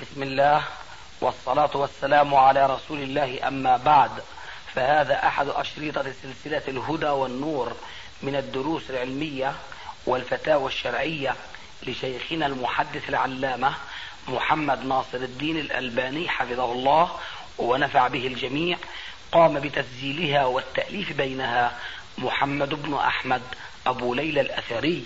بسم الله والصلاة والسلام على رسول الله، أما بعد، فهذا أحد أشرطة سلسلة الهدى والنور من الدروس العلمية والفتاوى الشرعية لشيخنا المحدث العلامة محمد ناصر الدين الألباني حفظه الله ونفع به الجميع. قام بتسجيلها والتأليف بينها محمد بن أحمد أبو ليلى الأثري.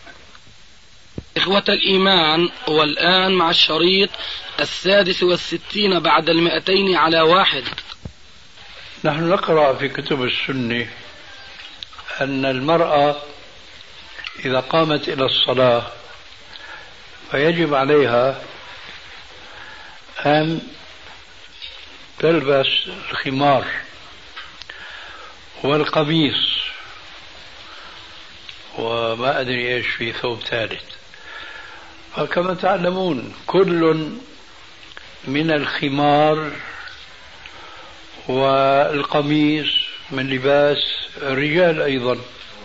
إخوة الإيمان، والآن مع الشريط 66 بعد 200 على 1. نحن نقرأ في كتب السنة أن المرأة إذا قامت إلى الصلاة فيجب عليها أن تلبس الخمار والقميص، وما أدري إيش في ثوب ثالث. فكما تعلمون كل من الخمار والقميص من لباس الرجال أيضا،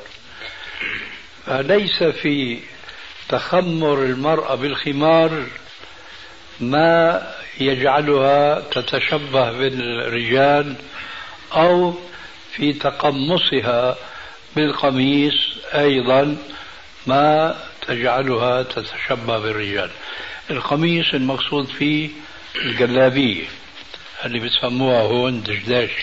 فليس في تخمر المرأة بالخمار ما يجعلها تتشبه بالرجال، أو في تقمصها بالقميص أيضا ما تجعلها تتشبه بالرجال. القميص المقصود فيه الجلابية اللي بتسموها هون دشداشي.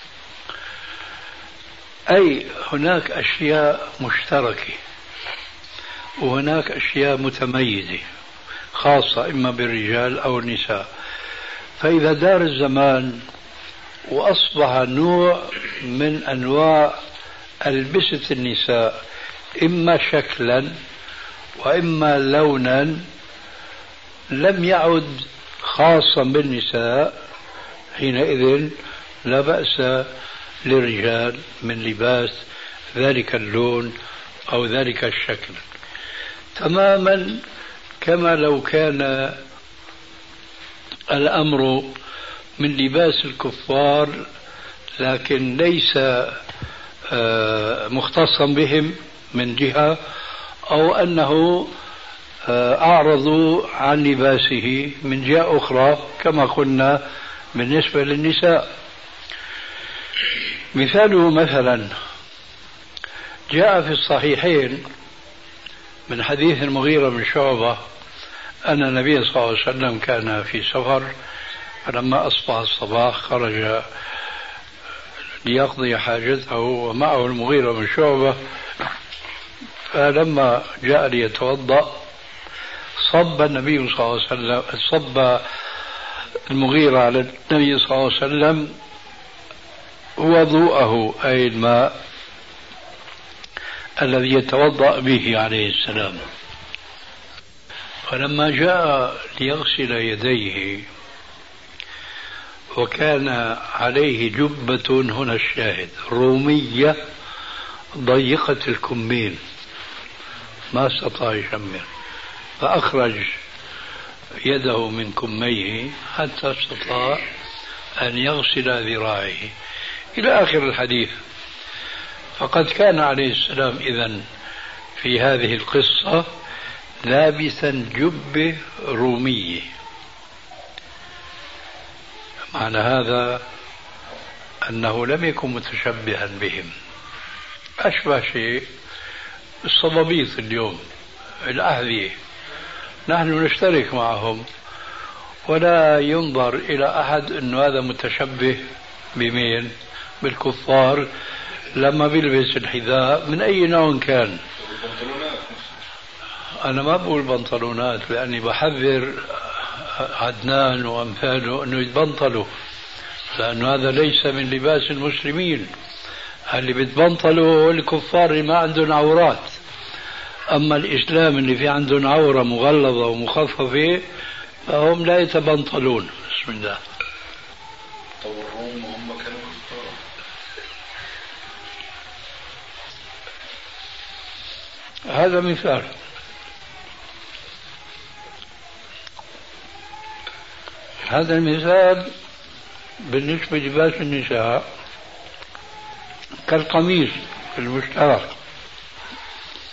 أي هناك أشياء مشتركة وهناك أشياء متميزة خاصة إما بالرجال أو النساء. فإذا دار الزمان وأصبح نوع من أنواع ألبسة النساء إما شكلا وإما لونا لم يعد خاصا بالنساء، حينئذ لا بأس للرجال من لباس ذلك اللون أو ذلك الشكل، تماما كما لو كان الأمر من لباس الكفار لكن ليس مختصا بهم من جهة، أو أنه أعرضوا عن لباسه من جهة أخرى كما قلنا بالنسبة للنساء. مثاله مثلا جاء في الصحيحين من حديث المغيرة بن شعبة أن النبي صلى الله عليه وسلم كان في سفر، فلما أصبح الصباح خرج ليقضي حاجته ومعه المغيرة بن شعبة، فلما جاء ليتوضأ صب النبي صلى الله عليه وسلم صب المغيرة على النبي صلى الله عليه وسلم وضوءه، أي الماء الذي يتوضأ به عليه السلام. فلما جاء ليغسل يديه وكان عليه جبة، هنا الشاهد، رومية ضيقة الكمين ما استطاع يشمر، فأخرج يده من كميه حتى استطاع أن يغسل ذراعيه إلى آخر الحديث. فقد كان عليه السلام إذن في هذه القصة لابسا جبة رومية. معنى هذا أنه لم يكن متشبها بهم، أشبه شيء الصبابيط اليوم الأحذية، نحن نشترك معهم ولا ينظر إلى أحد أنه هذا متشبه بمين؟ بالكفار لما بيلبس الحذاء من أي نوع كان. أنا ما بقول بنطلونات لأني بحذر عدنان وأمثاله أنه يتبنطلوا، لأنه هذا ليس من لباس المسلمين. اللي بيتبنطلوا الكفار اللي ما عندهم عورات، أما الإسلام اللي في عندهم عورة مغلظة ومخففة فهم لا يتبنطلون. بسم الله. الروم هم كانوا كفار. هذا مثال. هذا المثال بالنسبة لباس النساء كالقميص المشترك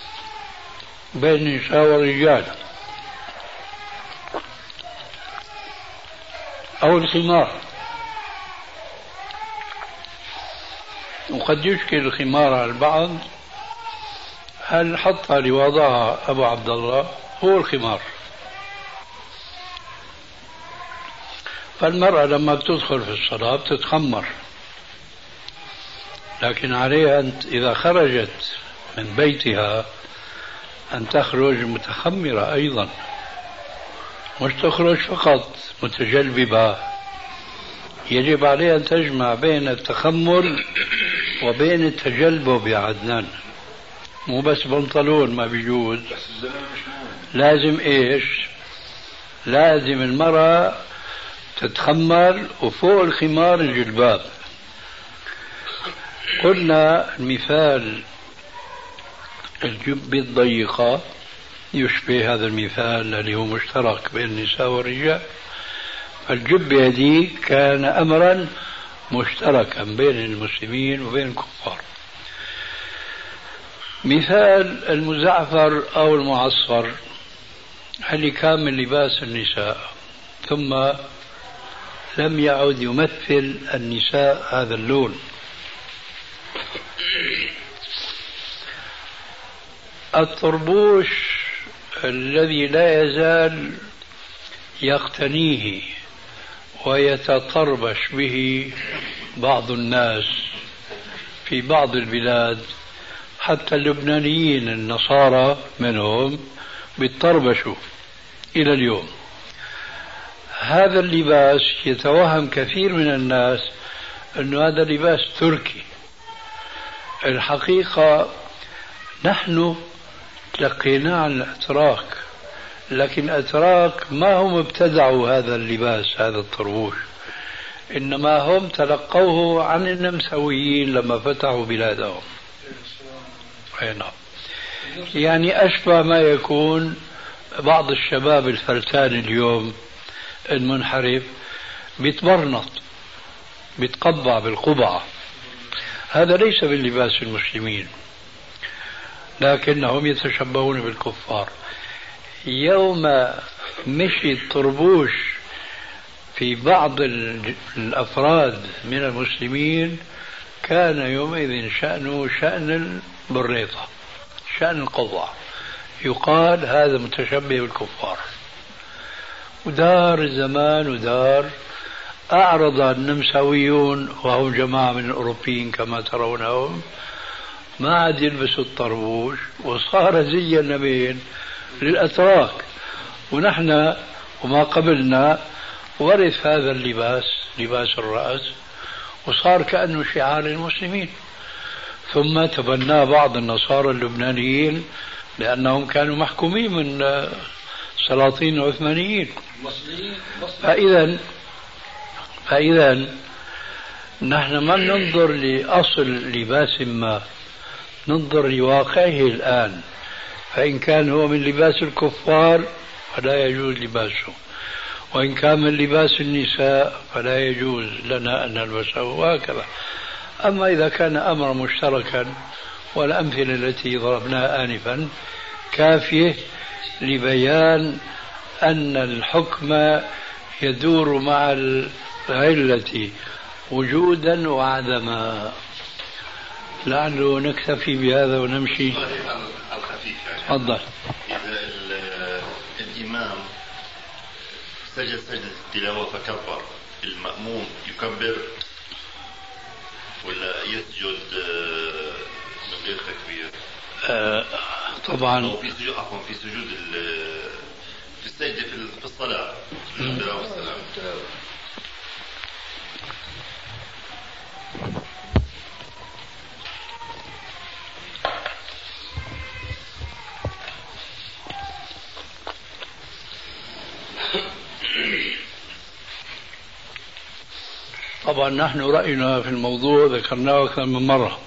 بين النساء والرجال. أو الخمار. وقد يشكل الخمار على البعض، هل حطها لوضعها أبو عبد الله هو الخمار. فالمرأة لما بتدخل في الصلاة بتتخمر، لكن عليها إذا خرجت من بيتها أن تخرج متخمرة أيضا، مش تخرج فقط متجلببة. يجب عليها أن تجمع بين التخمر وبين التجلبب يا عدنان، مو بس بنطلون ما بيجوز. لازم إيش؟ لازم المرأة تتخمر وفوق الخمار الجلباب. قلنا المثال الجبة الضيقة يشبه هذا المثال اللي هو مشترك بين النساء والرجال. فالجبة هذه كان أمرا مشتركا بين المسلمين وبين الكفار. مثال المزعفر أو المعصفر اللي كان من لباس النساء، ثم لم يعد يمثل النساء هذا اللون. الطربوش الذي لا يزال يقتنيه ويتطربش به بعض الناس في بعض البلاد، حتى اللبنانيين النصارى منهم بيتطربشوا إلى اليوم. هذا اللباس يتوهم كثير من الناس أنه هذا لباس تركي. الحقيقة نحن تلقيناه عن الأتراك، لكن الأتراك ما هم ابتدعوا هذا اللباس، هذا الطربوش، إنما هم تلقوه عن النمساويين لما فتحوا بلادهم. يعني أشبه ما يكون بعض الشباب الفلتان اليوم المنحرف بيتبرنط، بيتقبع بالقبعة. هذا ليس من لباس المسلمين، لكنهم يتشبهون بالكفار. يوم مشي الطربوش في بعض الأفراد من المسلمين كان يومئذ شأنه شأن البريطة، شأن القضاء، يقال هذا متشبه بالكفار. ودار الزمان ودار، أعرض النمساويون وهم جماعة من الأوروبيين كما ترونهم، ما عاد يلبسوا الطربوش وصار زي النبيل للأتراك. ونحن وما قبلنا ورث هذا اللباس، لباس الرأس، وصار كأنه شعار للمسلمين. ثم تبناه بعض النصارى اللبنانيين لأنهم كانوا محكومين من سلاطين عثمانيين. فإذا نحن ما ننظر لأصل لباس ما، ننظر لواقعه الآن. فإن كان هو من لباس الكفار فلا يجوز لباسه، وإن كان من لباس النساء فلا يجوز لنا أن نلبسه، وهكذا. أما إذا كان أمر مشتركا، والأمثلة التي ضربناها آنفا كافية لبيان أن الحكم يدور مع العلة وجودا وعدما. لعله نكتفي بهذا ونمشي. تفضل. إذا الإمام سجد سجدة التلاوة فكبر، المأموم يكبر ولا يسجد من غير تكبير؟ طبعا في سجود، عفوا، في سجود في السجدة في الصلاة التلاوة والسلام. طبعا نحن رأينا في الموضوع ذكرناه أكثر من مرة،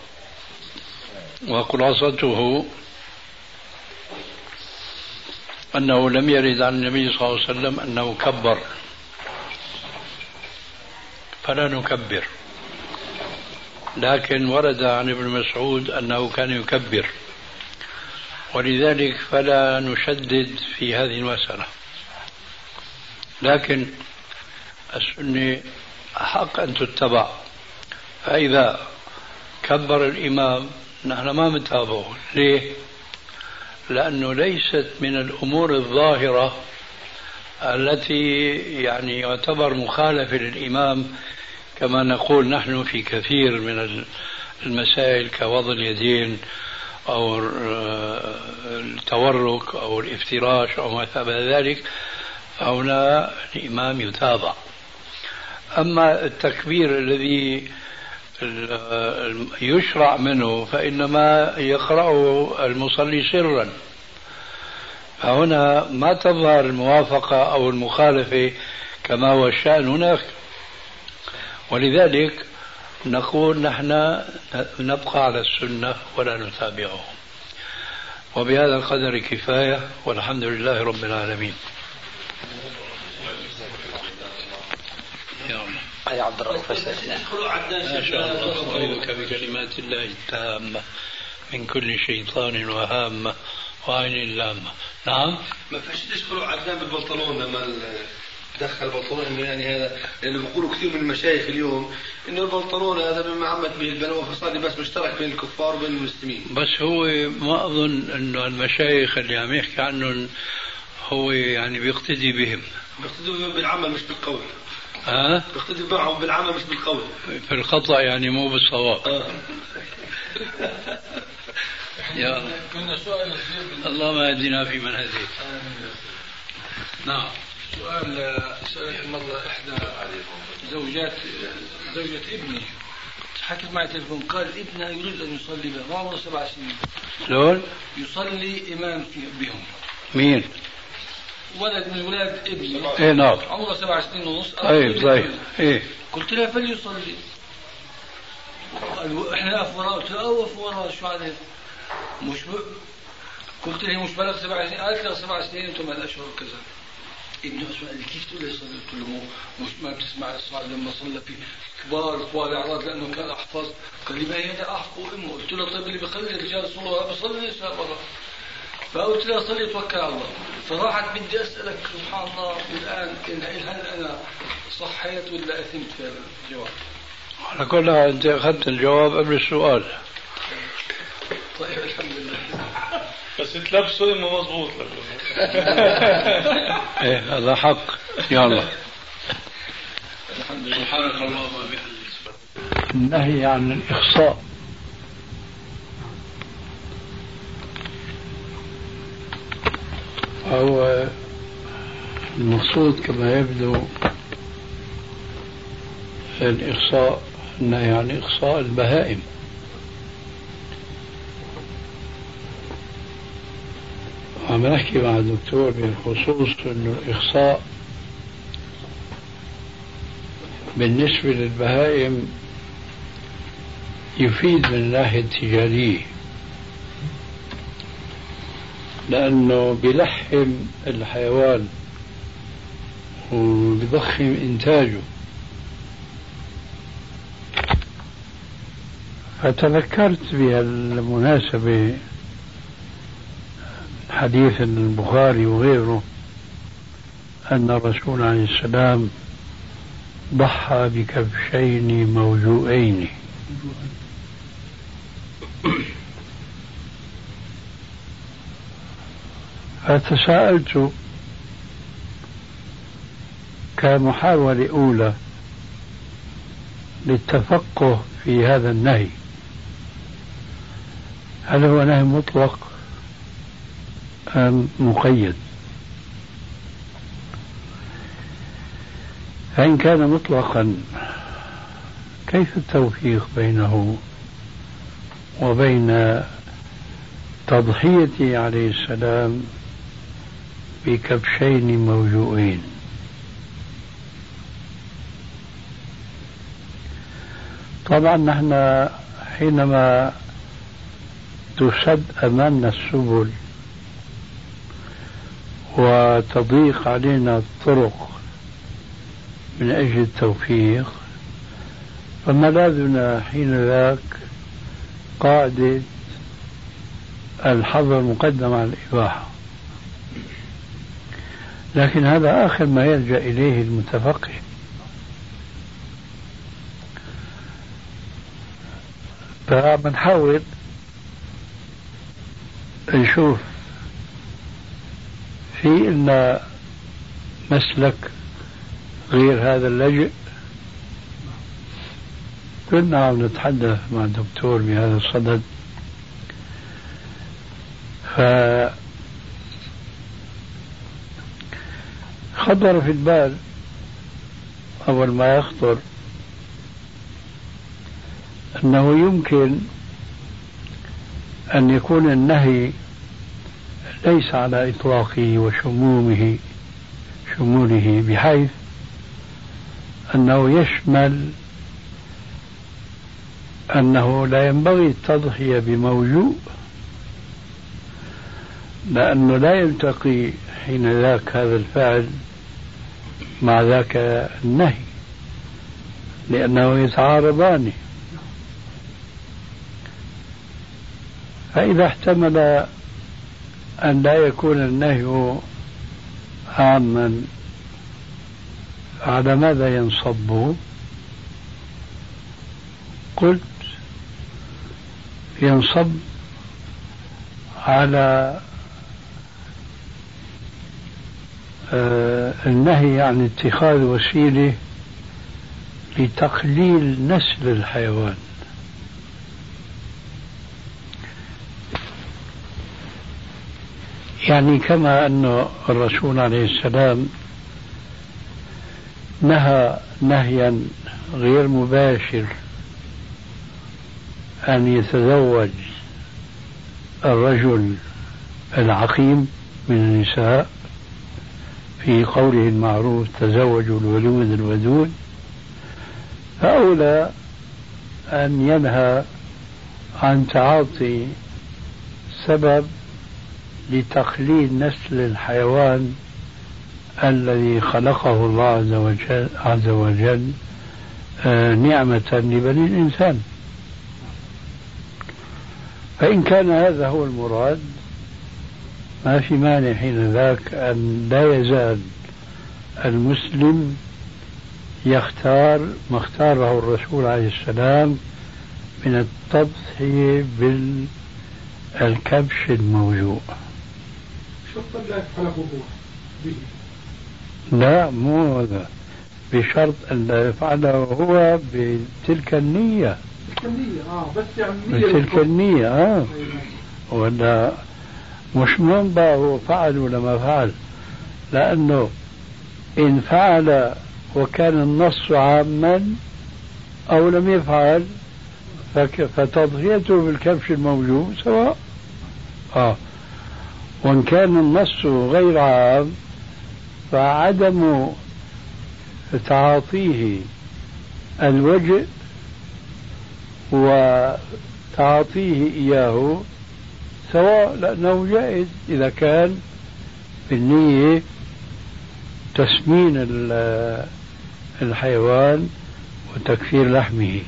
وخلاصته أنه لم يرد عن النبي صلى الله عليه وسلم أنه كبر، فلا نكبر. لكن ورد عن ابن مسعود أنه كان يكبر، ولذلك فلا نشدد في هذه المسألة. لكن السنة حق أن تتبع، فإذا كبر الإمام نحن ما نتابعه. ليه؟ لأنه ليست من الأمور الظاهرة التي يعني يعتبر مخالفة للإمام، كما نقول نحن في كثير من المسائل كوضع اليدين أو التورك أو الافتراش أو ما شابه ذلك، فهنا الإمام يتابع. أما التكبير الذي يشرع منه فإنما يقرأه المصلي سرا، فهنا ما تظهر الموافقة أو المخالفة كما هو الشأن هناك. ولذلك نقول نحن نبقى على السنة ولا نتابعه. وبهذا القدر كفاية، والحمد لله رب العالمين. يا عبد الرؤوف ما شاء الله، أعوذك بكلمات الله التامة من كل شيطان وهامة وعين لامة. نعم. ما فيش تدخلوا عدنان بالبنطلون لما دخل البنطلون، انه يعني هذا لانه بيقولوا كثير من المشايخ اليوم انه البنطلون هذا مما عمت به البلوى، فصار بس مشترك بين الكفار وبين المسلمين. بس هو ما اظن انه المشايخ اللي عم يحكي عنهم هو يعني بيقتدي بهم. بيقتدي بهم بالعمل مش بالقول. بيقتدي معهم بالعمل مش بالقول. في الخطأ يعني مو بالصواب. يا الله ما يهدينا في من هديت. نعم. سألت مرة إحدى زوجة ابني، حكت معي تلفون، قال ابنها يريد أن يصلي بهم، عمره 7 سنين. شلون؟ يصلي إمام بهم. مين؟ ولد من ولاد ابني. ايه نعم. عمره 7 سنين ونص. طيب ايه. قلت لها فليصلي. احنا نقف وراه، قلت لها اوقف وراه، شو عليه؟ قلت لها مش بلغ 7 سنين، قالت لها 7 سنين وثمان اشهر وكذا. ابني سؤال كيف تقول لي صلي؟ قلت له مش ما بتسمع الصلاة لما صلى في كبار طوال الاعراض لانه كان احفظ. قال لي ما هي انا احفظ امه. قلت له طيب اللي بخلي الرجال يصلوا وراه بصلي النساء وراه. فقلت لها صلي توكل على الله. فراحت بدي اسالك سبحان الله الان هل انا صحيت ولا اثمت في هذا الجواب؟ على كل حال انت اخذت الجواب قبل السؤال. طيب الحمد لله. بس تلبسوا امه مضبوط لك. ايه هذا حق. يلا. الحمد لله. سبحانك اللهم وبحمدك. النهي عن الإخصاء. هو المقصود كما يبدو الإخصاء، النهي عن إخصاء البهائم. عم نحكي مع الدكتور بالخصوص أنه الإخصاء بالنسبة للبهائم يفيد من الناحية التجارية، لأنه بيلحم الحيوان وبيضخم إنتاجه. فتذكرت بهالمناسبة حديث البخاري وغيره أن الرسول عليه السلام ضحى بكبشين موجوعين. فتساءلت كمحاولة أولى للتفقه في هذا النهي، هل هو نهي مطلق أم مقيد؟ فإن كان مطلقا كيف التوفيق بينه وبين تضحيته عليه السلام بكبشين موجوعين؟ طبعا نحن حينما تسد أمامنا السبل وتضيق علينا الطرق من أجل التوفيق، فملاذنا حين ذاك قاعدة الحظر مقدم على الإباحة. لكن هذا آخر ما يلجأ إليه المتفقه، فبنحاول نشوف في إن مسلك غير هذا اللجئ. كنا عم نتحدث مع الدكتور بهذا الصدد، خطر في البال أول ما يخطر أنه يمكن أن يكون النهي ليس على إطلاقه وشموله بحيث أنه يشمل أنه لا ينبغي التضحية بموجوع، لأنه لا يلتقي حين ذاك هذا الفعل مع ذاك النهي، لأنه يتعارضان. فإذا احتمل أن لا يكون النهي عاما على ماذا ينصب؟ قلت ينصب على النهي عن اتخاذ وسيلة لتقليل نسل الحيوان. يعني كما أن الرسول عليه السلام نهى نهيا غير مباشر أن يتزوج الرجل العقيم من النساء في قوله المعروف تزوجوا الولود الودود، فأولى أن ينهى عن تعاطي سبب لتقليل نسل الحيوان الذي خلقه الله عز وجل نعمة لبني الإنسان. فإن كان هذا هو المراد ما في مانع حين ذاك أن لا يزال المسلم يختار ما اختاره الرسول عليه السلام من التضحية بالكبش الموجوع. شرط لا يفعله به؟ لا، مو هذا، بشرط أن لا يفعله هو بتلك النية. بس يعني بتلك النية ولا مش منبع هو فعل ولا ما فعل، لأنه إن فعل وكان النص عاما أو لم يفعل فتضحيته بالكبش الموجود سواء. وإن كان النص غير عام فعدم تعاطيه الوجه وتعاطيه إياه سواء، لأنه جائز إذا كان بالنية تسمين الحيوان وتكثير لحمه.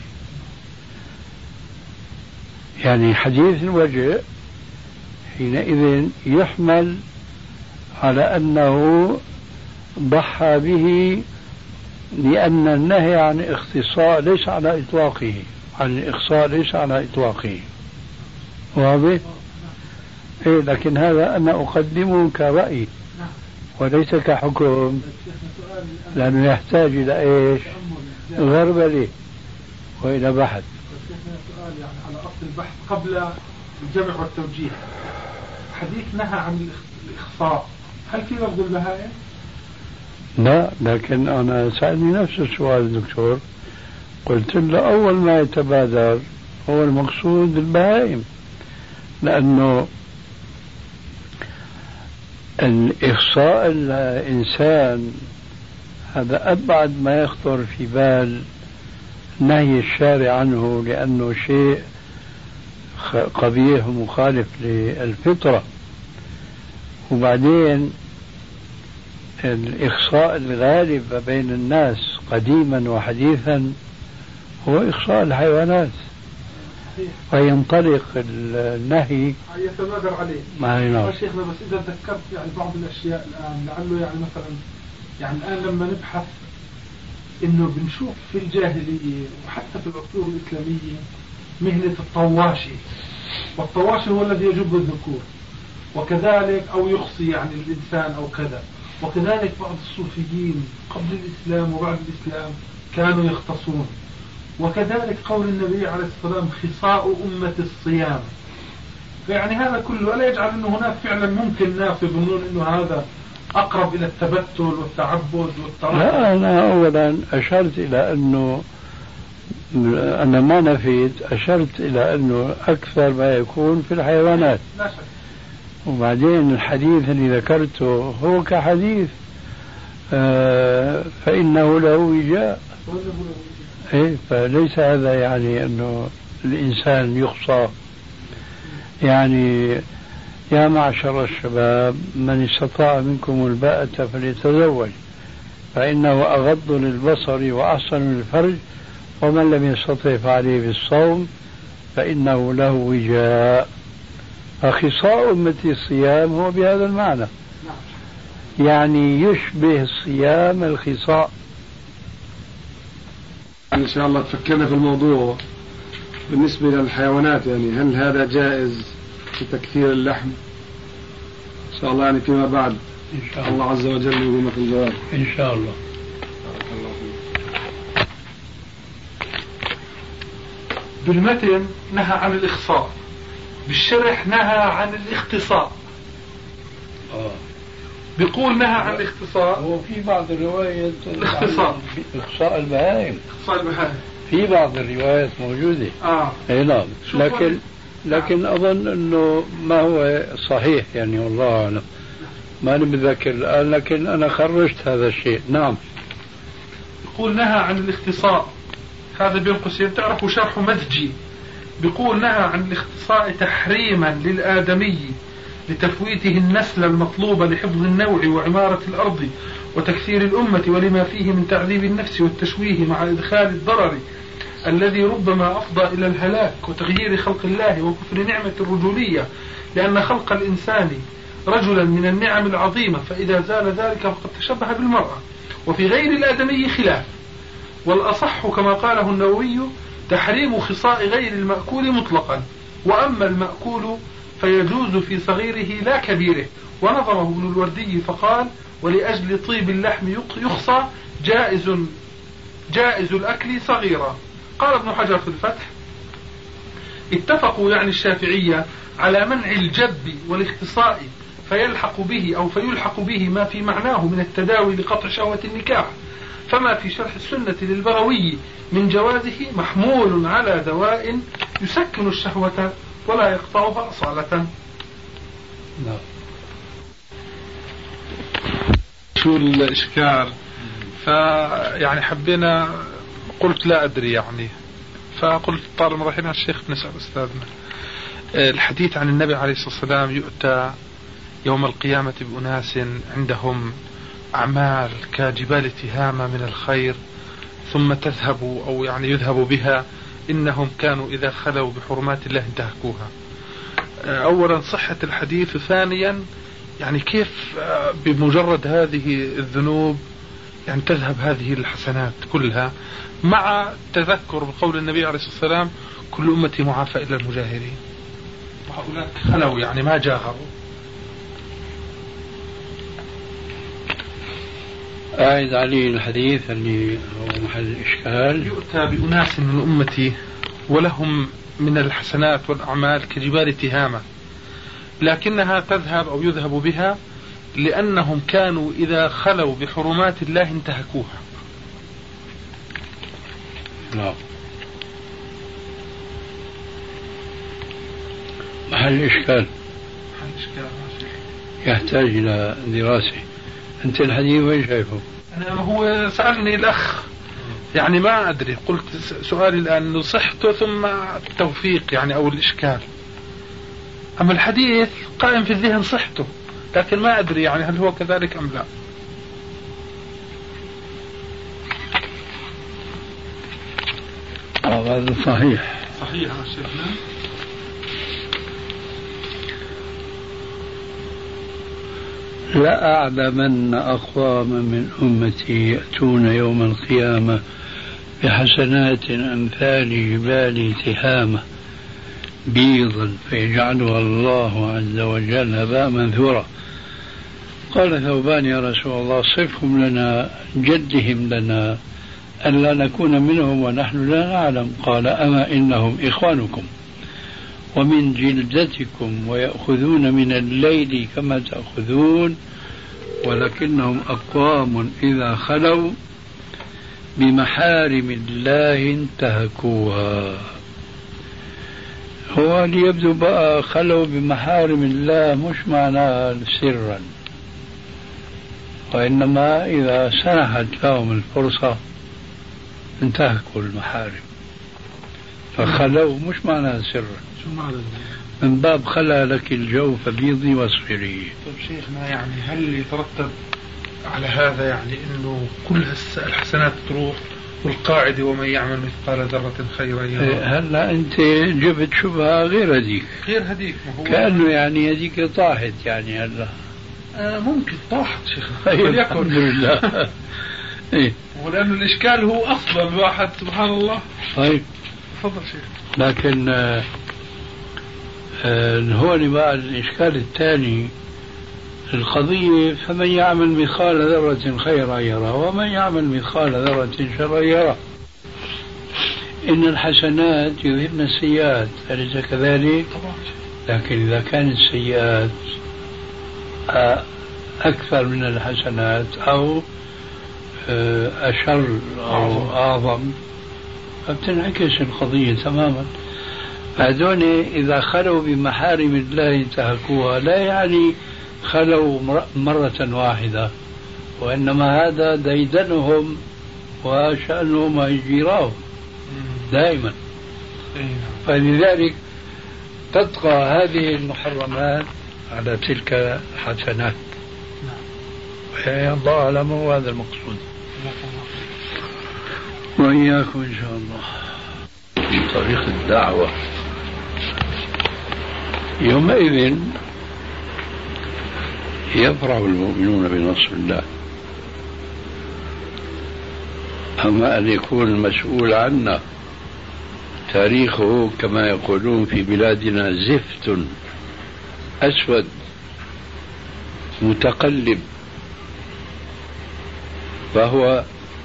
يعني حديث الوجه حينئذ يحمل على أنه ضحى به لأن النهي عن اختصاء ليس على إطلاقه، عن الإخصاء ليس على إطلاقه. واضح؟ لكن هذا أنا أقدمه كرأي وليس كحكم، لأنه يحتاج إلى إيش؟ غربلة وإلى بحث. سؤال يعني على أصل البحث قبل الجمع والتوجيه. حديث نهى عن الإخصاء، هل في لفظ البهائم؟ لا، لكن أنا سألني نفس السؤال دكتور، قلت له أول ما يتبادر هو المقصود البهائم، لأنه الإخصاء الإنسان هذا أبعد ما يخطر في بال نهي الشارع عنه، لأنه شيء قبيح ومخالف للفطرة. وبعدين الإخصاء الغالب بين الناس قديما وحديثا هو إخصاء الحيوانات، فينطلق النهي يتبادر عليه. ما شيخنا بس إذا ذكرت يعني بعض الأشياء الآن لعله يعني مثلا يعني الآن لما نبحث إنه بنشوف في الجاهلية وحتى في العصور الإسلامية مهنة الطواشي، والطواشي هو الذي يجب الذكور، وكذلك أو يخصي يعني الإنسان أو كذا. وكذلك بعض الصوفيين قبل الإسلام وبعد الإسلام كانوا يختصون. وكذلك قول النبي عليه الصلاة والسلام خصاء أمة الصيام. فيعني هذا كله ألا يجعل أنه هناك فعلا ممكن ناس يظنون أنه هذا أقرب إلى التبتل والتعبد والترك؟ لا، أنا أولا أشرت إلى أنه أنا ما نفيت، أشرت إلى أنه أكثر ما يكون في الحيوانات. لا شك. وبعدين الحديث اللي ذكرته هو كحديث فإنه له وجاء، إيه، فليس هذا يعني أنه الإنسان يخصى. يعني يا معشر الشباب من استطاع منكم الباءة فليتزوج فإنه أغض للبصر وأحسن للفرج ومن لم يستطع فعليه بالصوم فإنه له وجاء. فخصاء أمتي الصيام هو بهذا المعنى، يعني يشبه الصيام الخصاء. إن شاء الله تفكرنا في الموضوع بالنسبة للحيوانات، يعني هل هذا جائز في تكثير اللحم؟ إن شاء الله يعني فيما بعد إن شاء الله عز وجل يقيمك الجواب إن شاء الله. بالمتن نهى عن الإخصاء، بالشرح نهى عن الاختصاء. بيقول نهى عن الاختصاء. هو في بعض الروايات الاختصاء، إخصاء البهائم، إخصاء البهائم في بعض الروايات موجودة. أي نعم، لكن أظن أنه ما هو صحيح يعني، والله أعلم، ما أنا متذكر الآن، لكن أنا خرجت هذا الشيء. نعم. يقول نهى عن الاختصاء، هذا بين قوسين تعرفوا شرح مزجي. بيقول نهى عن الاختصاء تحريما للآدمي لتفويته النسل المطلوب لحفظ النوع وعمارة الأرض وتكثير الأمة، ولما فيه من تعذيب النفس والتشويه مع إدخال الضرر الذي ربما أفضى إلى الهلاك وتغيير خلق الله وكفر نعمة الرجولية، لأن خلق الإنسان رجلا من النعم العظيمة، فإذا زال ذلك فقد تشبه بالمرأة، وفي غير الآدمي خلاف. والأصح كما قاله النووي تحريم خصاء غير المأكول مطلقا، وأما المأكول فيجوز في صغيره لا كبيره. ونظره ابن الوردي فقال ولأجل طيب اللحم يخصى جائز الأكل صغيرا. قال ابن حجر في الفتح اتفقوا يعني الشافعية على منع الجب والاختصاء فيلحق به ما في معناه من التداوي لقطع شهوة النكاح، فما في شرح السنة للبغوي من جوازه محمول على دواء يسكن الشهوة ولا يقطعها أصالة. شو الإشكال؟ فيعني حبينا، قلت لا أدري يعني، فقلت طالما رايحين على الشيخ بنسأل أستاذنا. الحديث عن النبي عليه الصلاة والسلام يؤتى يوم القيامة بأناس عندهم أعمال كجبال تهامة من الخير ثم تذهب أو يعني يذهب بها، إنهم كانوا إذا خلوا بحرمات الله انتهكوها. أولا صحة الحديث، وثانيا يعني كيف بمجرد هذه الذنوب يعني تذهب هذه الحسنات كلها، مع تذكر بقول النبي عليه الصلاة والسلام كل أمتي معافى إلا المجاهرين، وهؤلاء خلوا يعني ما جاهروا. أعد عليه الحديث اللي هو محل الإشكال. يؤتى بأناس من أمتي ولهم من الحسنات والأعمال كجبال تهامة، لكنها تذهب أو يذهب بها لأنهم كانوا إذا خلوا بحرمات الله انتهكوها. لا، محل الإشكال يحتاج إلى دراسة. أنت الحديث وين شايفه؟ أنا هو سألني الأخ يعني ما أدري، قلت سؤالي الآن صحته ثم التوفيق يعني أو الإشكال. أما الحديث قائم في الذهن صحته، لكن ما أدري يعني هل هو كذلك أم لا. هذا صحيح. صحيح يا شيخنا. لأعلمن أقواما من أمتي يأتون يوم القيامة بحسنات أمثال جبال تهامة بيضا فيجعلها الله عز وجل هباء منثورا. قال ثوبان يا رسول الله صفهم لنا جدهم لنا ألا نكون منهم ونحن لا نعلم. قال أما إنهم إخوانكم ومن جلدتكم ويأخذون من الليل كما تأخذون ولكنهم أقوام إذا خلوا بمحارم الله انتهكوها. هو ليبدو بقى خلوا بمحارم الله مش معناه سرا، وإنما إذا سنحت لهم الفرصة انتهكوا المحارم، فخلوا مش معناه سرا، من باب خلى لك الجو فبيضي واصفري. طيب شيخنا يعني هل يترتب على هذا يعني انه كل الحسنات تروح والقاعدة ومن يعمل مثقال ذرة خيرا يرى؟ هلا انت جبت شبهة غير هذيك، غير هذيك كأنه يعني هذيك طاحت يعني هلا ممكن طاحت شيخنا. أيوة الحمد لله. إيه؟ ولأنه الإشكال هو أصلا الواحد سبحان الله. طيب تفضل شيخ. لكن هون بقى الإشكال الثاني القضية فمن يعمل مثقال ذرة خيرا يرى ومن يعمل مثقال ذرة شرا يرى. إن الحسنات يذهبن السيئات، أليس كذلك؟ لكن إذا كانت السيئات أكثر من الحسنات أو أشر أو أعظم فبتنعكس القضية تماما. هذول إذا خلوا بمحارم الله انتهكوها لا يعني خلوا مرة واحدة، وإنما هذا ديدنهم وشأنهم يجيراهم دائما. فلذلك تبقى هذه المحرمات على تلك الحسنات. الله أعلم وهذا المقصود. وإياكم إن شاء الله. في طريق الدعوة يومئذ يفرح المؤمنون بنصر الله، أما أن يكون المسؤول عنا تاريخه كما يقولون في بلادنا زفت أسود متقلب، فهو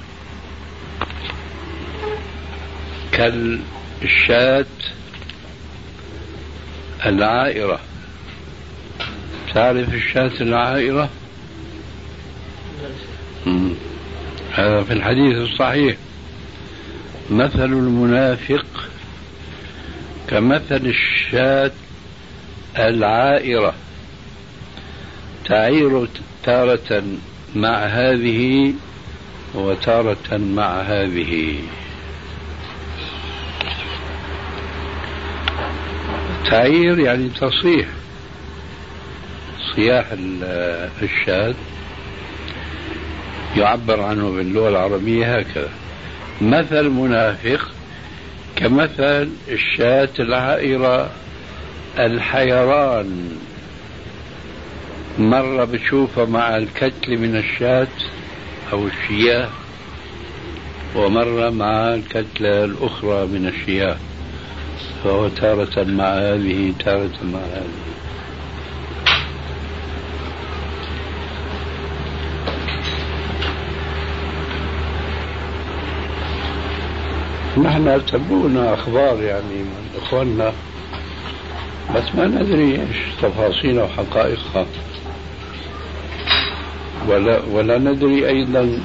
كالشاة العائرة. تعرف الشاة العائرة؟ هذا في الحديث الصحيح. مثل المنافق كمثل الشاة العائرة تعير تارة مع هذه وتارة مع هذه. تعير يعني تصيح، صياح الشاة يعبر عنه باللغة العربية هكذا. مثل المنافق كمثل الشاة العائرة الحيران، مرة بتشوفها مع الكتل من الشاة أو الشياه، ومرة مع الكتلة الأخرى من الشياه، فهو تارة مع هذه تارة مع هذه. نحن تبعونا أخبار يعني من إخواننا، بس ما ندري إيش تفاصيلها وحقائقها، ولا ندري أيضا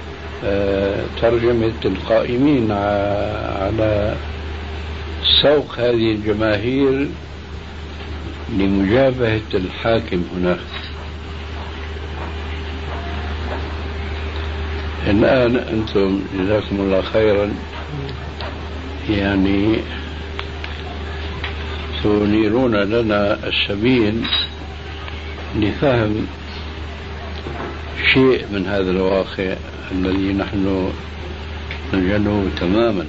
ترجمة القائمين على سوق هذه الجماهير لمجابهة الحاكم هناك. الآن أنتم جزاكم الله خيرا يعني تنيرون لنا السبيل لفهم شيء من هذا الواقع الذي نحن نجهله تماما.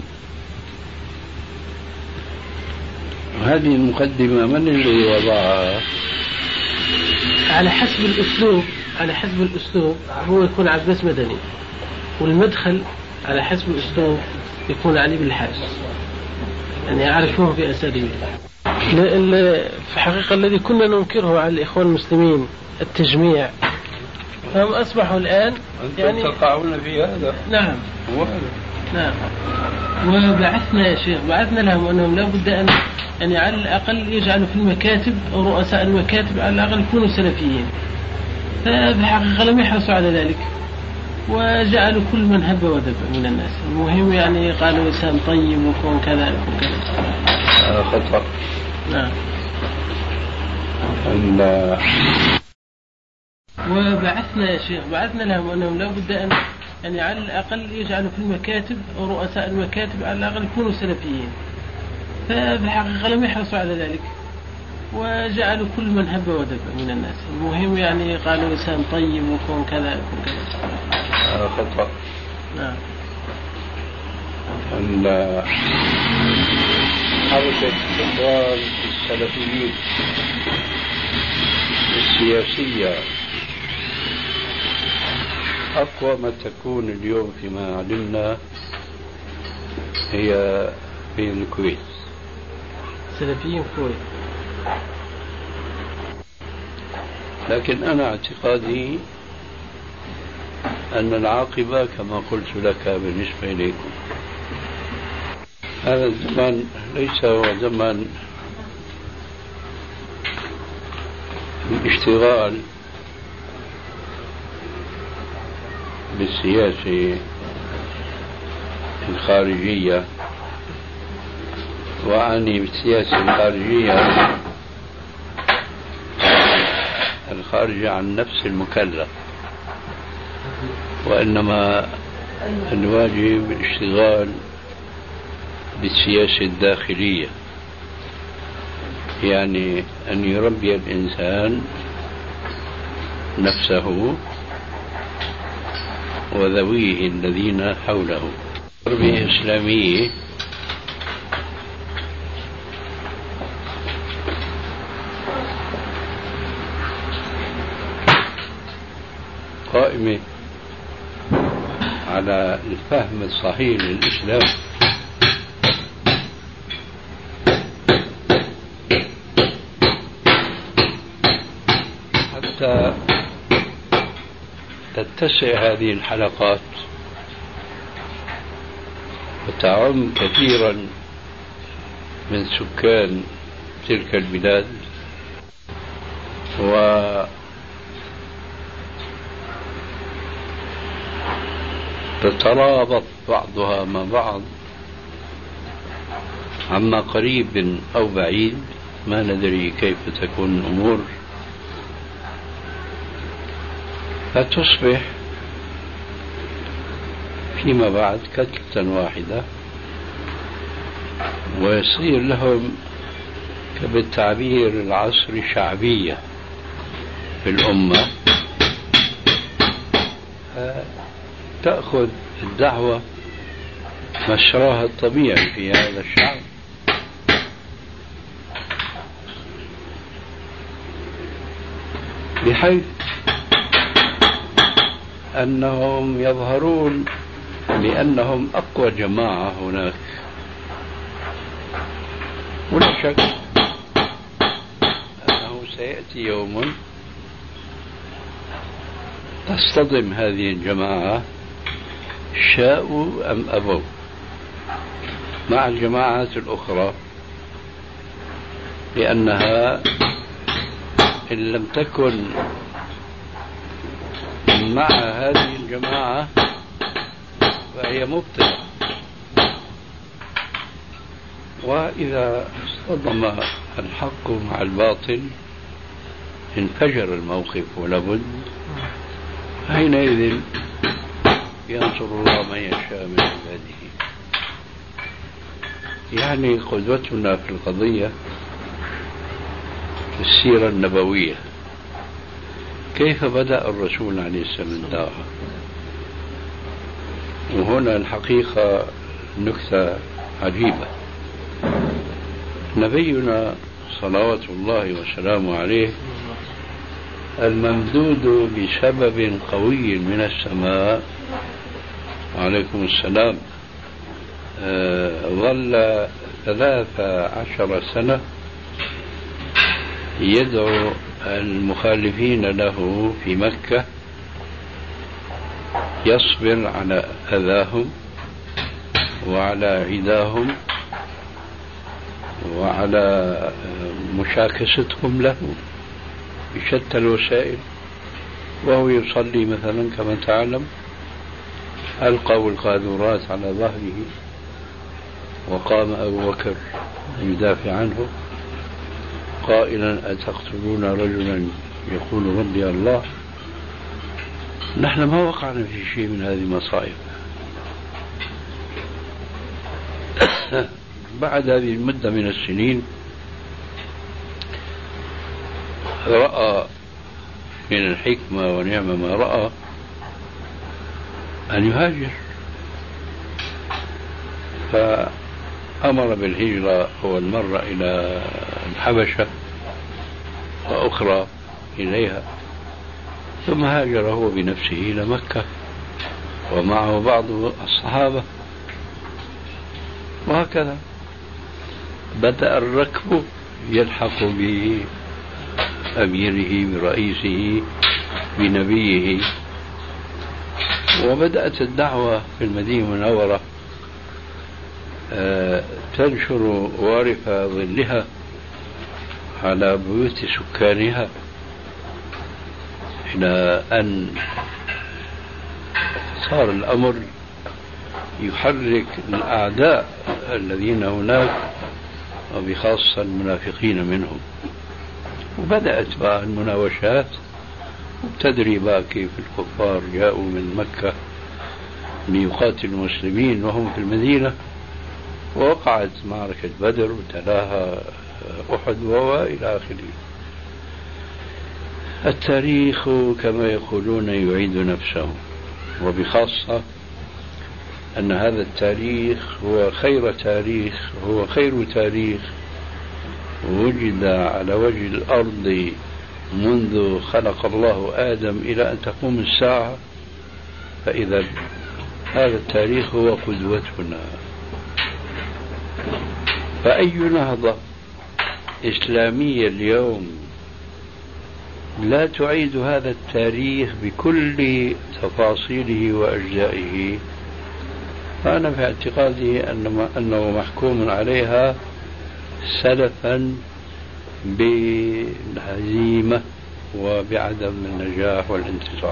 هذه المقدمة من اللي وضعها؟ على حسب الأسلوب هو يكون عباس مدني، والمدخل على حسب الأسلوب يكون علي بالحاج، يعني يعرفون في أساليب. في الحقيقة الذي كنا ننكره على الإخوان المسلمين التجميع، فهم أصبحوا الآن يعني تقعون في هذا. نعم نعم. وبعثنا يا شيخ، بعثنا لهم أنهم لا بد أن يعني على الأقل يجعلوا في المكاتب أو رؤساء المكاتب على الأقل يكونوا سلفيين، فبالحقيقة لم يحرصوا على ذلك، وجعلوا كل من هب ودب من الناس. المهم يعني قالوا إنسان طيب وكون كذا وكون كذا. خطأ. نعم. وبعثنا يا شيخ، بعثنا لهم أنهم لا بد أن يعني على الأقل يجعلوا في المكاتب أو رؤساء المكاتب على الأقل يكونوا سلفيين، فبالحقيقة لم يحرصوا على ذلك، وجعلوا كل من هب ودب من الناس. المهم يعني قالوا إنسان طيب وكون كذا وكون كذا. خطأ. نعم. حركة إخوان السلفيين السياسية أقوى ما تكون اليوم فيما علمنا هي في الكويت. سلفيين في الكويت. لكن أنا اعتقادي أن العاقبة كما قلت لك بالنسبة إليكم، هذا الزمان ليس هو زمان الاشتغال بالسياسة الخارجية، وأعني بالسياسة الخارجية الخارجة عن نفس المكلف، وإنما الواجب الاشتغال بالسياسة الداخلية، يعني أن يربي الإنسان نفسه وذويه الذين حوله تربية إسلامية قائمة على الفهم الصحيح للإسلام، حتى تتسع هذه الحلقات وتعم كثيرا من سكان تلك البلاد، وتترابط بعضها مع بعض عما قريب أو بعيد، ما ندري كيف تكون الأمور، فتصبح فيما بعد كتلة واحدة، ويصير لهم بالتعبير العصري شعبية في الأمة، تأخذ الدعوة مشراها الطبيعي في هذا الشعب، بحيث أنهم يظهرون بأنهم أقوى جماعة هناك. ولا شك أنه سيأتي يوم تصطدم هذه الجماعة شاءوا أم أبوا مع الجماعات الأخرى، لأنها إن لم تكن مع هذه الجماعة فهي مبتدعة، وإذا اصطدم الحق مع الباطل انفجر الموقف، ولابد حينئذ ينصر الله من يشاء من عباده. يعني قدوتنا في القضية في السيرة النبوية، كيف بدأ الرسول عليه السلام الدعوة. وهنا الحقيقة نكتة عجيبة، نبينا صلوات الله وسلامه عليه الممدود بسبب قوي من السماء وعليكم السلام. ظل 13 سنة يدعو المخالفين له في مكة يصبر على أذاهم وعلى عداهم وعلى مشاكستهم له بشتى الوسائل، وهو يصلي مثلا كما تعلم ألقوا القاذورات على ظهره، وقام أبو بكر يدافع عنه قائلا أتقتلون رجلا يقول ربي الله. نحن ما وقعنا في شيء من هذه المصائب. بعد هذه المدة من السنين رأى من الحكمة ونعم ما رأى أن يهاجر، فأمر بالهجرة أول مرة إلى الحبشة وأخرى إليها، ثم هاجر هو بنفسه إلى مكة ومعه بعض الصحابة، وهكذا بدأ الركب يلحق بأميره برئيسه بنبيه، وبدأت الدعوة في المدينة المنورة تنشر وارف ظلها على بيوت سكانها، إلى أن صار الأمر يحرك الأعداء الذين هناك وبخاصة المنافقين منهم. وبدأت بقى المناوشات، وبتدري بقى كيف الكفار جاءوا من مكة ليقاتلوا المسلمين وهم في المدينة، ووقعت معركة بدر وتلاها أحد وإلى آخره. التاريخ كما يقولون يعيد نفسه، وبخاصة أن هذا التاريخ هو خير تاريخ وجد على وجه الأرض منذ خلق الله آدم إلى أن تقوم الساعة. فإذا هذا التاريخ هو قدوتنا، فأي نهضة إسلامية اليوم لا تعيد هذا التاريخ بكل تفاصيله وأجزائه، فأنا في اعتقادي أنه محكوم عليها سلفا بالهزيمة وبعدم النجاح والانتصار،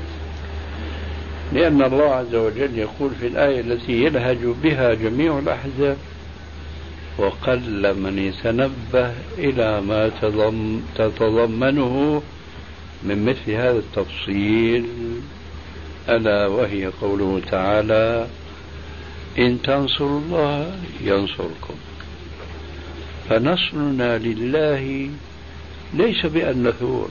لأن الله عز وجل يقول في الآية التي يلهج بها جميع الأحزاب: وقل من يتنبه إلى ما تتضمنه من مثل هذا التفصيل، ألا وهي قوله تعالى: إن تنصروا الله ينصركم. فنصرنا لله ليس بأن نثور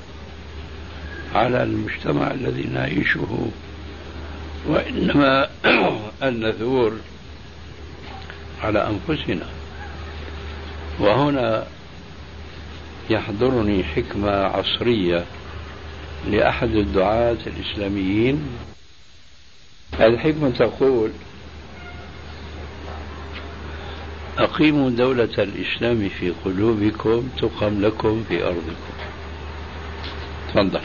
على المجتمع الذي نعيشه، وإنما أن نثور على أنفسنا. وهنا يحضرني حكمة عصرية لأحد الدعاة الإسلاميين. الحكمة تقول: أقيموا دولة الإسلام في قلوبكم تقم لكم في أرضكم. تفضل.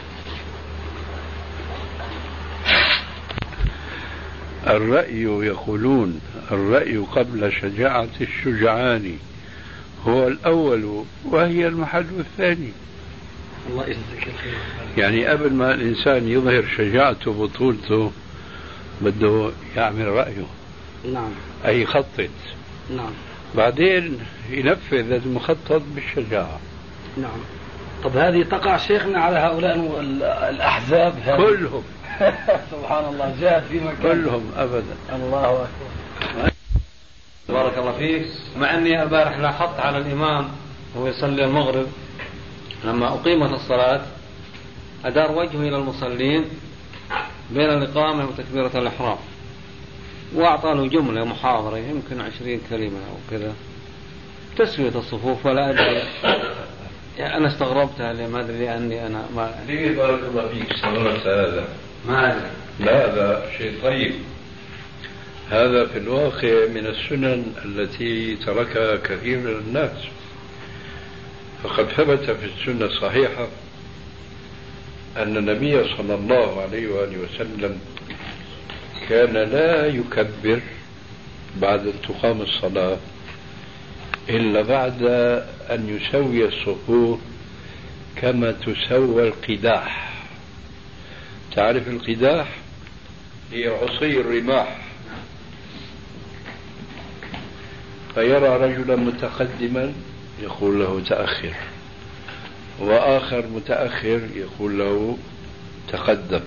الرأي يقولون الرأي قبل شجاعة الشجعان هو الأول وهي المحل الثاني. الله يجزيك الخير. يعني قبل ما الإنسان يظهر شجاعته وبطولته بده يعمل رأيه. نعم. أي يخطط. نعم. بعدين ينفذ المخطط بالشجاعة. نعم. طب هذه تقع شيخنا على هؤلاء الأحزاب كلهم. سبحان الله، جاءت في مكان كلهم أبدا. الله أكبر. بارك الله فيك. مع أني البارح لاحظت على الإمام وهو يصلي المغرب لما أقيمت الصلاة أدار وجهه إلى المصلين بين الإقامة وتكبيرة الإحرام، وأعطى له جملة محاضرة يمكن 20 كلمة أو كذا تسوية الصفوف. ولا أدري يعني أنا استغربتها ما أدري لأني أنا ما ليه. بارك الله فيك استغربت هذا؟ ما أدري. لا هذا شيء طيب. هذا في الواقع من السنن التي تركها كثير من الناس. فقد ثبت في السنة الصحيحة أن النبي صلى الله عليه وآله وسلم كان لا يكبر بعد أن تقام الصلاة إلا بعد أن يسوي الصفوف كما تسوى القداح. تعرف القداح؟ هي عصي الرماح. فيرى رجلا متقدما يقول له تأخر، وآخر متأخر يقول له تقدم،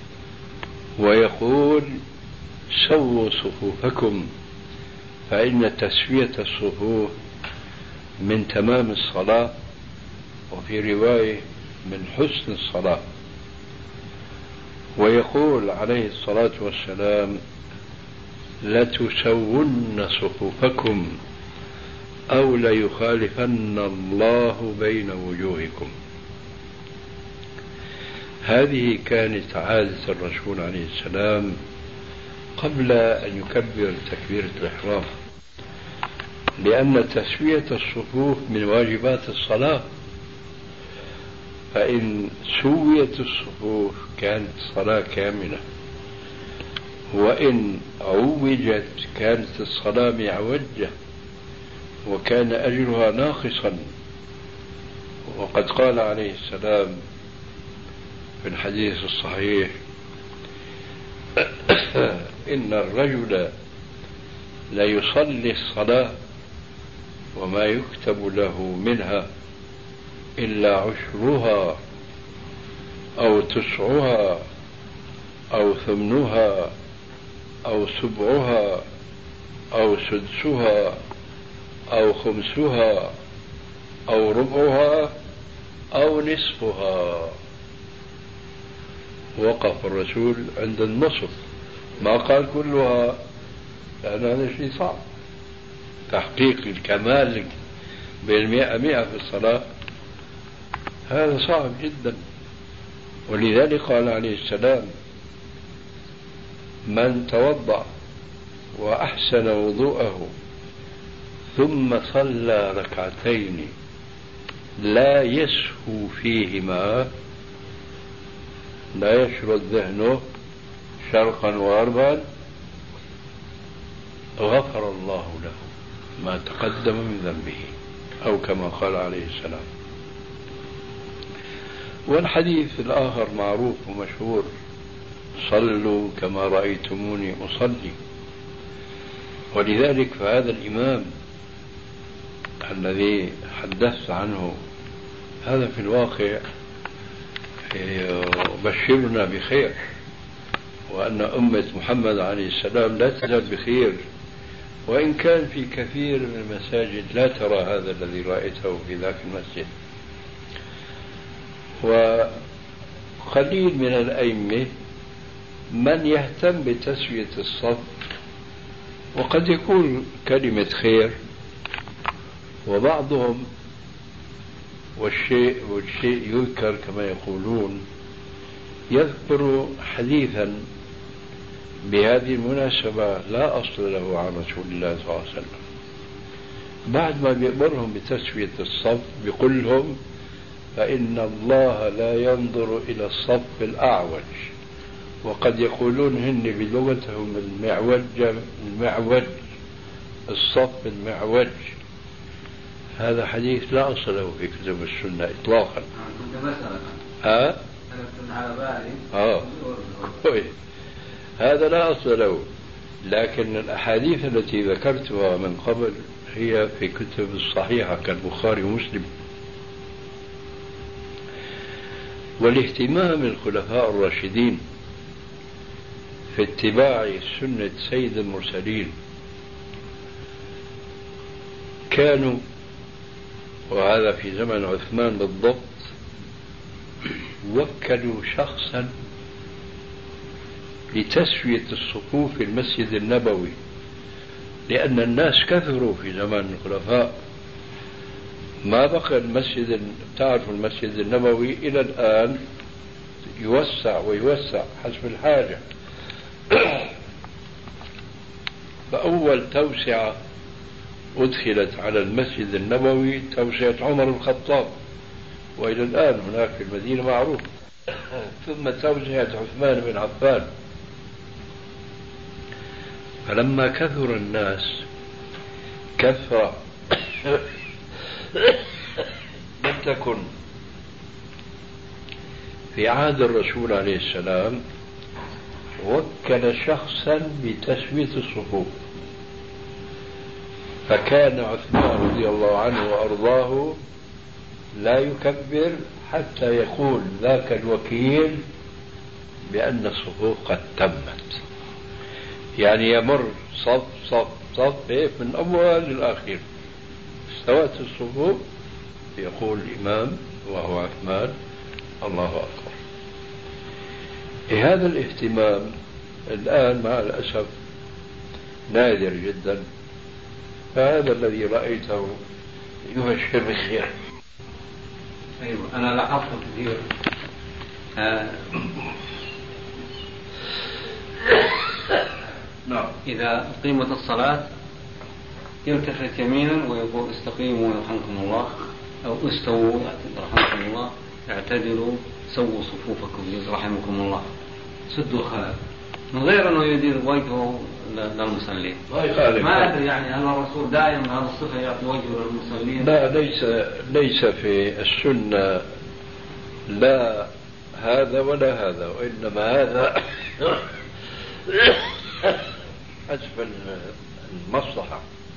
ويقول سووا صفوفكم فإن تسوية الصفوف من تمام الصلاة، وفي رواية من حسن الصلاة. ويقول عليه الصلاة والسلام لتسون صفوفكم أو ليخالفن الله بين وجوهكم. هذه كانت عادة الرسول عليه السلام قبل أن يكبر تكبيرة الإحرام، لأن تسوية الصفوف من واجبات الصلاة، فإن سويت الصفوف كانت الصلاة كاملة، وإن عوجت كانت الصلاة معوجة وكان أجرها ناقصا. وقد قال عليه السلام في الحديث الصحيح إن الرجل لا يصلي الصلاة وما يكتب له منها إلا عشرها أو تسعها أو ثمنها أو سبعها أو سدسها أو خمسها أو ربعها أو نصفها. وقف الرسول عند النصف، ما قال كلها، لأن هذا شيء صعب، تحقيق الكمال بالمئة مئة في الصلاة هذا صعب جدا. ولذلك قال عليه السلام من توضأ وأحسن وضوءه ثم صلى ركعتين لا يسهو فيهما لا يشرد ذهنه شرقا وغربا غفر الله له ما تقدم من ذنبه، أو كما قال عليه السلام. والحديث الآخر معروف ومشهور صلوا كما رأيتموني أصلي. ولذلك فهذا الإمام الذي حدثت عنه هذا في الواقع يبشرنا بخير، وأن أمة محمد عليه السلام لا تزال بخير، وإن كان في كثير من المساجد لا ترى هذا الذي رأيته في ذاك المسجد. وقليل من الأئمة من يهتم بتسوية الصف، وقد يكون كلمة خير، وبعضهم والشيء يذكر كما يقولون يذكر حديثا بهذه المناسبة لا أصل له عن رسول الله صلى الله عليه وسلم. بعد ما بيأمرهم بتسوية الصف بيقول لهم فإن الله لا ينظر إلى الصف الأعوج، وقد يقولون هن بلغتهم المعوج الصف المعوج. هذا حديث لا أصل له في كتب السنة إطلاقا. هذا لا أصل له، لكن الأحاديث التي ذكرتها من قبل هي في كتب الصحيحة كالبخاري ومسلم. والاهتمام الخلفاء الراشدين في اتباع سنة سيد المرسلين كانوا، وهذا في زمن عثمان بالضبط، وكلوا شخصا لتسوية الصفوف في المسجد النبوي، لأن الناس كثروا في زمن الخلفاء، ما بقى المسجد، تعرف المسجد النبوي إلى الآن يوسع ويوسع حسب الحاجة. فأول توسعة أدخلت على المسجد النبوي توسعة عمر بن الخطاب، وإلى الآن هناك في المدينة معروف. ثم توسعة عثمان بن عفان. فلما كثر الناس كثرة لم تكن في عهد الرسول عليه السلام وكل شخصا بتسوية الصفوف، فكان عثمان رضي الله عنه وأرضاه لا يكبر حتى يقول ذاك الوكيل بأن الصفوف قد تمت، يعني يمر صف صف صف من أول للآخر استوت الصفوف، يقول الإمام وهو عثمان الله أكبر. هذا الاهتمام الآن مع الأسف نادر جدا، فهذا الذي رأيته يبشر بالخير. أيوة أنا لاحظت كثير نعم. إذا قيمت الصلاة يلتفت يمينا ويقول استقيموا يرحمكم الله، أو استووا يرحمكم الله، اعتدلوا سووا صفوفكم رحمكم الله، سدوا الخلل، من غير أنه يدير وجهه للمصلين. ما أدري يعني هل الرسول دائما هذا الصفة يعطي وجهه للمصلين؟ لا، ليس في السنة لا هذا ولا هذا، وإنما هذا حسب المصلحة.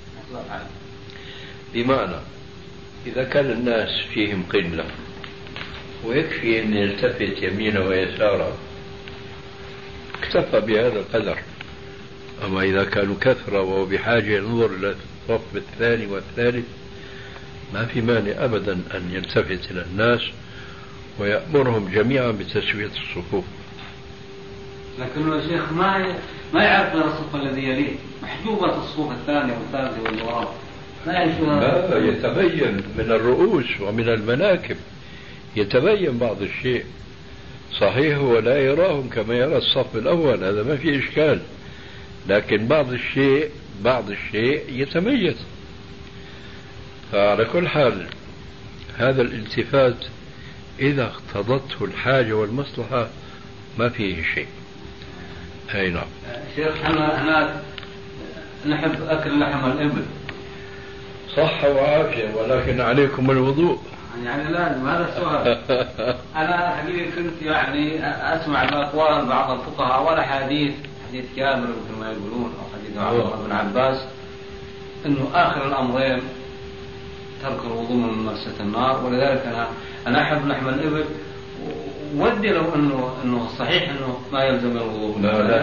بمعنى إذا كان الناس فيهم قلة ويكفي أن يلتفت يمينا ويسارا اكتفى بهذا القدر. أما إذا كانوا كثرة وهو بحاجة ينظر إلى الصف الثاني والثالث ما في مانع أبدا أن يلتفت إلى الناس ويأمرهم جميعا بتسوية الصفوف. لكن الشيخ ما يعرف غير الصف الذي يليه، محجوبة الصفوف الثانية والثالثة والوراء، ما يعرفها. لا، يتبين من الرؤوس ومن المناكب، يتبين بعض الشيء. صحيح هو لا يراهم كما يرى الصف الأول، هذا ما في إشكال، لكن بعض الشيء يتميز. فعلى كل حال هذا الالتفات إذا اقتضته الحاجة والمصلحة ما فيه شيء. أي نعم. شيخ احنا هناك نحب أكل لحم الإبل. صحة وعافية، ولكن عليكم الوضوء. يعني لازم، هذا السؤال. أنا حقيقة كنت يعني أسمع الأقوال بعض الفقهاء ولا حديث كامل مثل ما يقولون، أو حديث عبد الله بن عباس إنه آخر الأمرين ترك الوضوء من ممسة النار، ولذلك أنا أحب لحم الإبل، ودي لو إنه صحيح إنه ما يلزم الوضوء.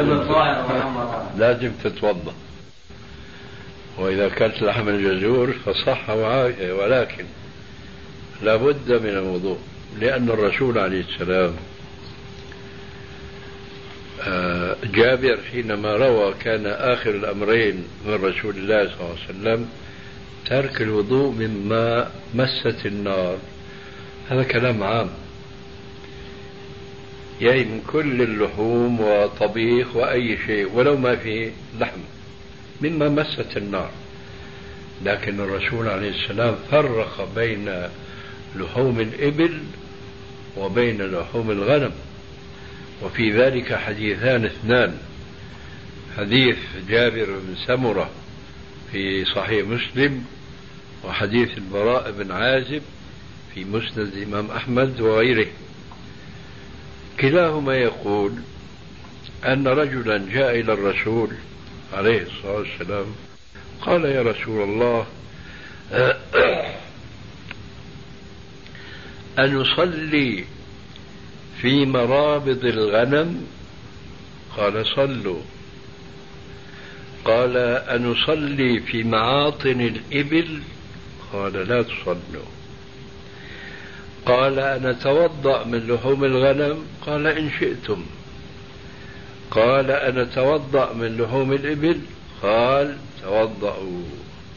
لازم تتوضأ، وإذا كانت لحم الجزور فصح وعافية، ولكن لا بد من الوضوء، لأن الرسول عليه السلام جابر حينما روى كان آخر الأمرين من رسول الله صلى الله عليه وسلم ترك الوضوء مما مست النار. هذا كلام عام، يعني من كل اللحوم وطبيخ وأي شيء ولو ما فيه لحم مما مست النار. لكن الرسول عليه السلام فرق بين لحوم الإبل وبين لحوم الغنم، وفي ذلك حديثان اثنان: حديث جابر بن سمرة في صحيح مسلم، وحديث البراء بن عازب في مسند الإمام أحمد وغيره. كلاهما يقول أن رجلا جاء إلى الرسول عليه الصلاة والسلام قال: يا رسول الله، أنصلي في مرابض الغنم؟ قال: صلوا. قال: أنصلي في معاطن الإبل؟ قال: لا تصلوا. قال: أنتوضأ من لحوم الغنم؟ قال: إن شئتم. قال: أنتوضأ من لحوم الإبل؟ قال: توضأوا.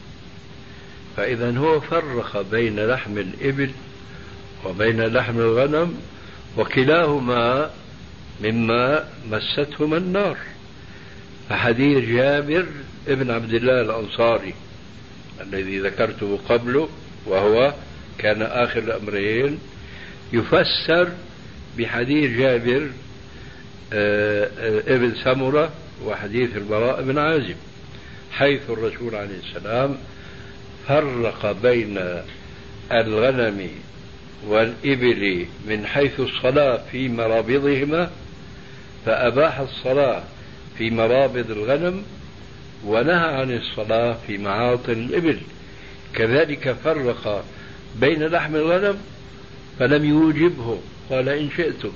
فإذا هو فرق بين لحم الإبل وبين لحم الغنم، وكلاهما مما مستهما النار. فحديث جابر ابن عبد الله الأنصاري الذي ذكرته قبله، وهو كان آخر الأمرين، يفسر بحديث جابر ابن سمرة وحديث البراء بن عازب، حيث الرسول عليه السلام فرق بين الغنم والإبل من حيث الصلاة في مرابضهما، فأباح الصلاة في مرابض الغنم ونهى عن الصلاة في معاطن الإبل. كذلك فرق بين لحم الغنم فلم يوجبه، قال إن شئتم،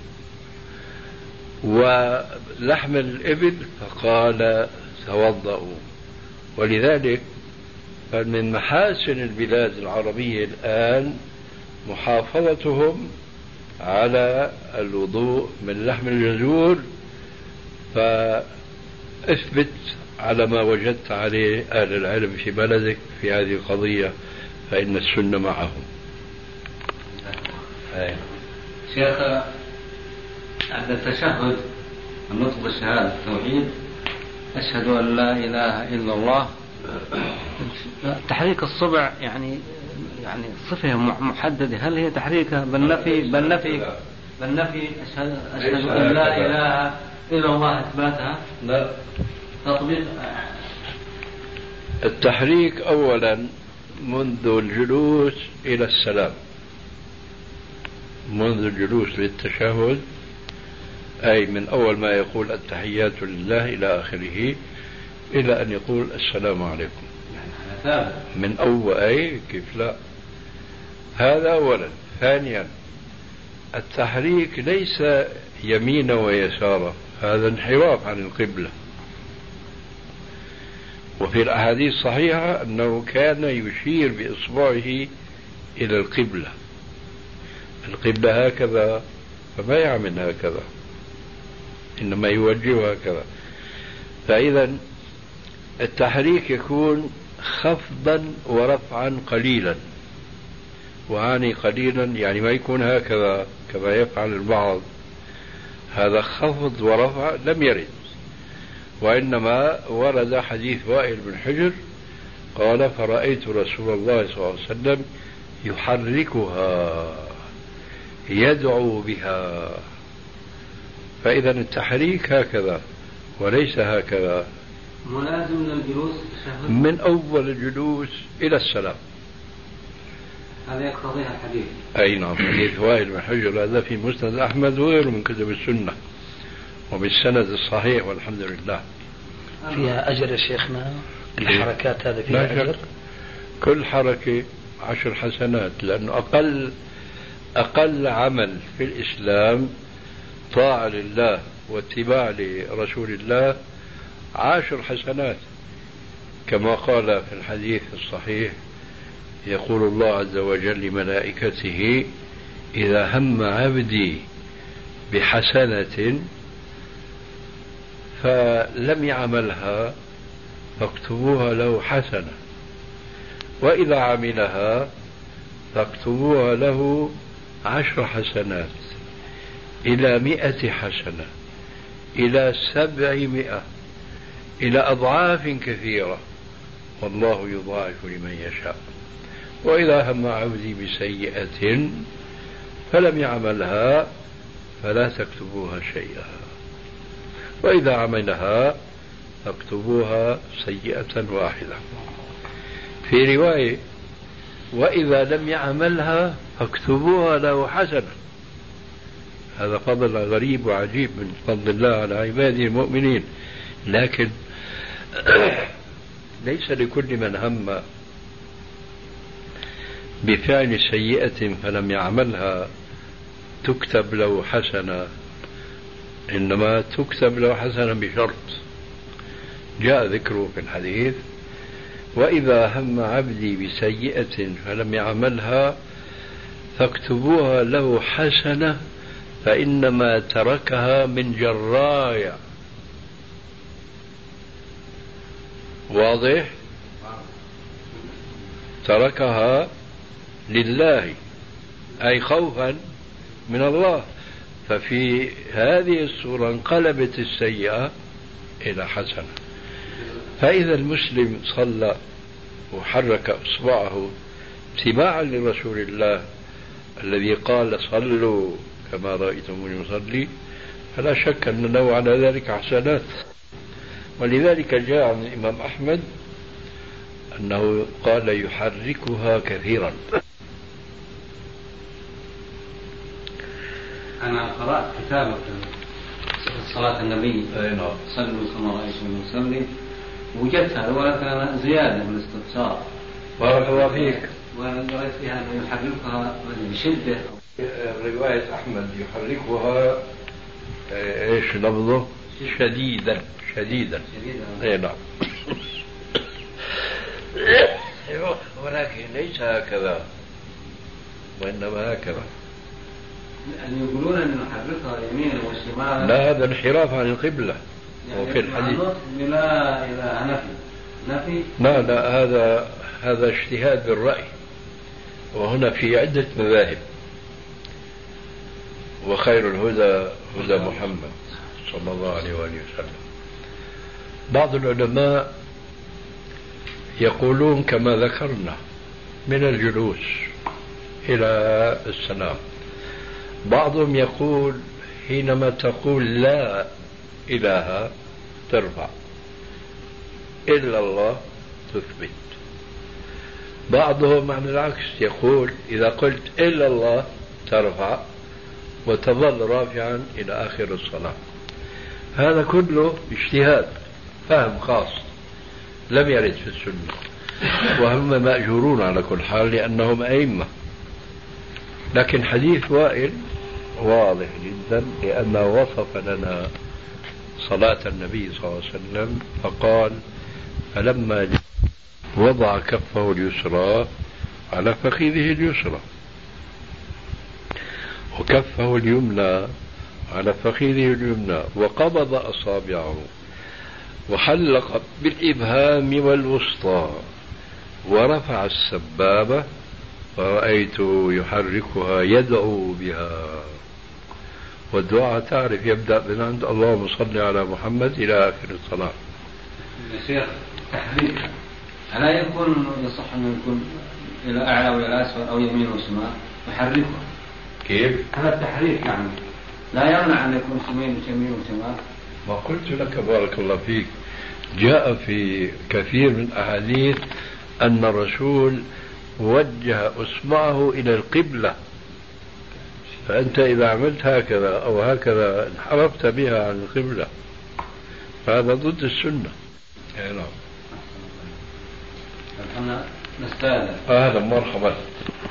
ولحم الإبل فقال توضأوا. ولذلك فمن محاسن البلاد العربية الآن محافظتهم على الوضوء من لحم الجزور، فاثبت على ما وجدت عليه أهل العلم في بلدك في هذه القضية، فإن السنة معهم. شيخ، عند التشهد النطق بالشهادة التوحيد أشهد أن لا إله إلا الله، تحريك الصبع يعني صفة محددة، هل هي تحريكها بالنفي أشهد أن لا إله إلا الله إثباتها؟ لا، تطبيق. التحريك أولا منذ الجلوس إلى السلام، منذ الجلوس للتشهد، أي من أول ما يقول التحيات لله إلى آخره إلى أن يقول السلام عليكم، من أول أي كيف لا، هذا أولا. ثانيا التحريك ليس يمين ويسارا، هذا انحراف عن القبلة. وفي الأحاديث الصحيحة أنه كان يشير بإصبعه إلى القبلة، القبلة هكذا، فما يعمل هكذا، إنما يوجه هكذا. فإذا التحريك يكون خفضا ورفعا قليلا، وعني قليلا يعني ما يكون هكذا كما يفعل البعض، هذا خفض ورفع لم يرد، وإنما ورد حديث وائل بن حجر قال فرأيت رسول الله صلى الله عليه وسلم يحركها يدعو بها. فإذا التحريك هكذا وليس هكذا، ملازم للجلوس من أول الجلوس إلى السلام. هذا يقتضيها الحديث. أي نعم، حديث وائل بن حجر هذا في مسند أحمد وغيره من كتب السنة وبالسند الصحيح والحمد لله. فيها أجر يا شيخنا الحركات هذه فيها أجر؟ كل حركة 10 حسنات، لأنه أقل عمل في الإسلام طاعة لله واتباع لرسول الله 10 حسنات، كما قال في الحديث الصحيح يقول الله عز وجل لملائكته إذا هم عبدي بحسنة فلم يعملها فاكتبوها له حسنة، وإذا عملها فاكتبوها له 10 حسنات إلى 100 حسنة إلى 700 إلى أضعاف كثيرة، والله يضاعف لمن يشاء. وإذا هم عبدي بسيئة فلم يعملها فلا تكتبوها شيئا، وإذا عملها فاكتبوها سيئة واحدة. في رواية وإذا لم يعملها فاكتبوها له حسنة. هذا فضل غريب وعجيب من فضل الله على عباده المؤمنين، لكن ليس لكل من هم بفعل سيئة فلم يعملها تكتب له حسنة، إنما تكتب له حسنة بشرط جاء ذكره في الحديث وإذا هم عبدي بسيئة فلم يعملها فاكتبوها له حسنة فإنما تركها من جرايا. واضح؟ تركها لله أي خوفا من الله، ففي هذه الصورة انقلبت السيئة إلى حسنة. فإذا المسلم صلى وحرك إصبعه اتباعا لرسول الله الذي قال صلوا كما رأيتموني أصلي، فلا شك أن له على ذلك حسنات. ولذلك جاء عن الإمام أحمد أنه قال يحركها كثيرا. أنا قرأت كتابك صلاة النبي صلوا كما رأيتم يصلي، وجدتها ولكن أنا زيادة من الاستفسار. بارك الله فيك. ورأيت فيها أنه يحركها بشدة. رواية أحمد يحركها إيش لفظه؟ شديدا شديدا. أي نعم. ولكن ليس هكذا، وإنما هكذا. يعني يقولون أن نحركها يمينا وشمالا. لا، هذا انحراف عن القبلة. يعني وفي الحديث بلا إلى نفي. لا هذا اجتهاد بالرأي، وهنا في عدة مذاهب، وخير الهدى هدى محمد صلى الله عليه وآله وسلم. بعض العلماء يقولون كما ذكرنا من الجلوس إلى السلام. بعضهم يقول حينما تقول لا إله ترفع، إلا الله تثبت. بعضهم عن العكس يقول إذا قلت إلا الله ترفع وتظل رافعا إلى آخر الصلاة. هذا كله اجتهاد، فهم خاص لم يرد في السنة، وهم مأجورون على كل حال لأنهم أئمة. لكن حديث وائل واضح جدا، لأنه وصف لنا صلاة النبي صلى الله عليه وسلم فقال فلما وضع كفه اليسرى على فخذه اليسرى وكفه اليمنى على فخذه اليمنى وقبض أصابعه وحلق بالإبهام والوسطى ورفع السبابة فرأيته يحركها يدعو بها. والدعاء تعرف يبدأ من عند اللهم صل على محمد إلى آخر الصلاة. يا شيخ تحريك ألا يكون يصح أن يكون إلى أعلى وإلى أسفل أو يمين وشمال يحركه؟ كيف؟ هذا التحريك يعني لا يمنع أن يكون يمين وشمال. ما قلت لك بارك الله فيك، جاء في كثير من أحاديث أن الرسول وجه إصبعه إلى القبلة، فأنت إذا عملت هكذا أو هكذا انحرفت بها عن القبلة، فهذا ضد السنة. نعم. نحن نستأذن. هذا مرحبا.